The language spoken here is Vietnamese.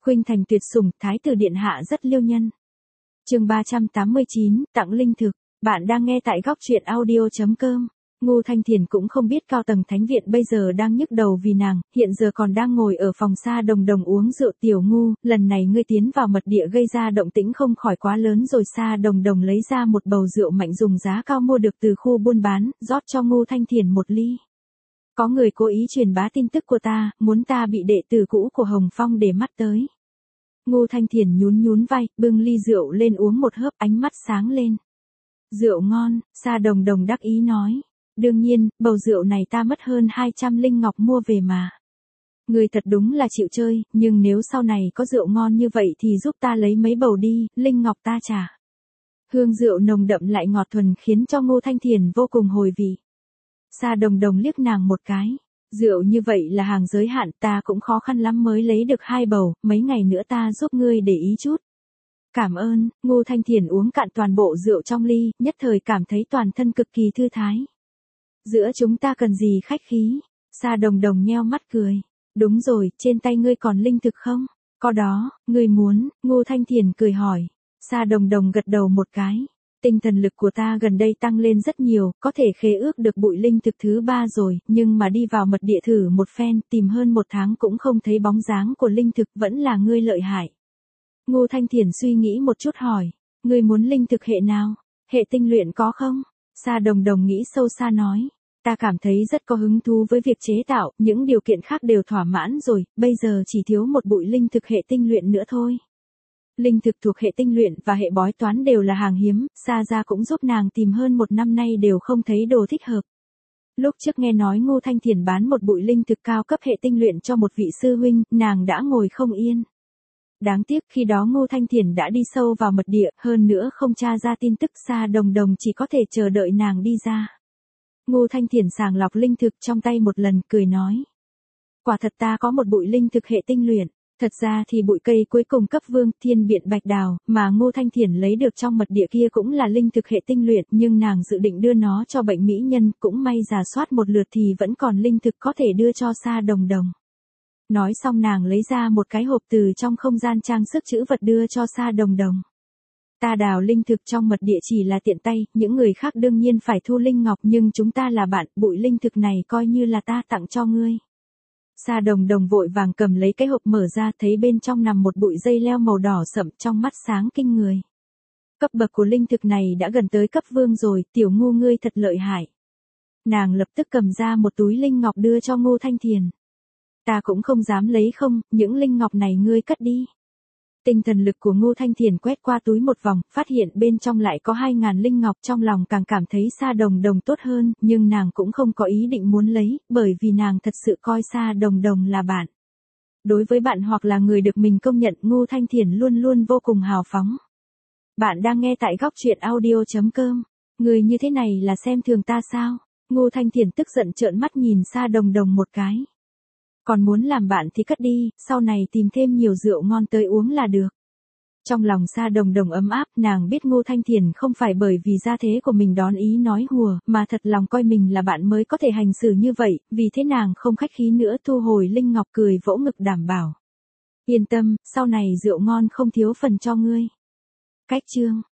Khuynh thành tuyệt sủng, thái tử điện hạ rất liêu nhân. Chương 389, tặng linh thực. Bạn đang nghe tại góc truyện audio.com. Ngô Thanh Thiền cũng không biết cao tầng thánh viện bây giờ đang nhức đầu vì nàng, hiện giờ còn đang ngồi ở phòng Sa Đồng Đồng uống rượu. Tiểu Ngu, lần này ngươi tiến vào mật địa gây ra động tĩnh không khỏi quá lớn rồi. Sa Đồng Đồng lấy ra một bầu rượu mạnh dùng giá cao mua được từ khu buôn bán, rót cho Ngô Thanh Thiền một ly. Có người cố ý truyền bá tin tức của ta, muốn ta bị đệ tử cũ của Hồng Phong để mắt tới. Ngô Thanh Thiền nhún vai, bưng ly rượu lên uống một hớp, ánh mắt sáng lên. Rượu ngon, Sa Đồng Đồng đắc ý nói. Đương nhiên, bầu rượu này ta mất hơn 200 linh ngọc mua về mà. Người thật đúng là chịu chơi, nhưng nếu sau này có rượu ngon như vậy thì giúp ta lấy mấy bầu đi, linh ngọc ta trả. Hương rượu nồng đậm lại ngọt thuần khiến cho Ngô Thanh Thiền vô cùng hồi vị. Sa Đồng Đồng liếc nàng một cái. Rượu như vậy là hàng giới hạn, ta cũng khó khăn lắm mới lấy được 2 bầu, mấy ngày nữa ta giúp ngươi để ý chút. Cảm ơn. Ngô Thanh Thiền uống cạn toàn bộ rượu trong ly, nhất thời cảm thấy toàn thân cực kỳ thư thái. Giữa chúng ta cần gì khách khí? Sa Đồng Đồng nheo mắt cười. Đúng rồi, trên tay ngươi còn linh thực không? Có đó, ngươi muốn? Ngô Thanh Thiền cười hỏi. Sa Đồng Đồng gật đầu một cái. Tinh thần lực của ta gần đây tăng lên rất nhiều, có thể khế ước được bụi linh thực thứ 3 rồi, nhưng mà đi vào mật địa thử một phen, tìm hơn 1 tháng cũng không thấy bóng dáng của linh thực, vẫn là ngươi lợi hại. Ngô Thanh Thiền suy nghĩ một chút hỏi, ngươi muốn linh thực hệ nào? Hệ tinh luyện có không? Sa Đồng Đồng nghĩ sâu xa nói, ta cảm thấy rất có hứng thú với việc chế tạo, những điều kiện khác đều thỏa mãn rồi, bây giờ chỉ thiếu một bụi linh thực hệ tinh luyện nữa thôi. Linh thực thuộc hệ tinh luyện và hệ bói toán đều là hàng hiếm, Sa gia cũng giúp nàng tìm hơn 1 năm nay đều không thấy đồ thích hợp. Lúc trước nghe nói Ngô Thanh Thiền bán một bụi linh thực cao cấp hệ tinh luyện cho một vị sư huynh, nàng đã ngồi không yên. Đáng tiếc khi đó Ngô Thanh Thiền đã đi sâu vào mật địa, hơn nữa không tra ra tin tức. Sa Đồng Đồng chỉ có thể chờ đợi nàng đi ra. Ngô Thanh Thiền sàng lọc linh thực trong tay một lần, cười nói. Quả thật ta có một bụi linh thực hệ tinh luyện. Thật ra thì bụi cây cuối cùng cấp vương Thiên Biện Bạch Đào, mà Ngô Thanh Thiền lấy được trong mật địa kia cũng là linh thực hệ tinh luyện, nhưng nàng dự định đưa nó cho bệnh mỹ nhân, cũng may rà soát một lượt thì vẫn còn linh thực có thể đưa cho Sa Đồng Đồng. Nói xong nàng lấy ra một cái hộp từ trong không gian trang sức trữ vật đưa cho Sa Đồng Đồng. Ta đào linh thực trong mật địa chỉ là tiện tay, những người khác đương nhiên phải thu linh ngọc, nhưng chúng ta là bạn, bụi linh thực này coi như là ta tặng cho ngươi. Sa Đồng Đồng vội vàng cầm lấy cái hộp mở ra, thấy bên trong nằm một bụi dây leo màu đỏ sậm, trong mắt sáng kinh người. Cấp bậc của linh thực này đã gần tới cấp vương rồi, Tiểu Ngu ngươi thật lợi hại. Nàng lập tức cầm ra một túi linh ngọc đưa cho Ngô Thanh Thiền. Ta cũng không dám lấy không, những linh ngọc này ngươi cất đi. Tinh thần lực của Ngô Thanh Thiền quét qua túi một vòng, phát hiện bên trong lại có 2.000 linh ngọc, trong lòng càng cảm thấy Sa Đồng Đồng tốt hơn, nhưng nàng cũng không có ý định muốn lấy, bởi vì nàng thật sự coi Sa Đồng Đồng là bạn. Đối với bạn hoặc là người được mình công nhận, Ngô Thanh Thiền luôn luôn vô cùng hào phóng. Bạn đang nghe tại góc truyện audio.com. Người như thế này là xem thường ta sao? Ngô Thanh Thiền tức giận trợn mắt nhìn Sa Đồng Đồng một cái. Còn muốn làm bạn thì cất đi, sau này tìm thêm nhiều rượu ngon tới uống là được. Trong lòng Sa Đồng Đồng ấm áp, nàng biết Ngô Thanh Thiền không phải bởi vì gia thế của mình đón ý nói hùa, mà thật lòng coi mình là bạn mới có thể hành xử như vậy, vì thế nàng không khách khí nữa, thu hồi linh ngọc, cười vỗ ngực đảm bảo. Yên tâm, sau này rượu ngon không thiếu phần cho ngươi. Cách chương.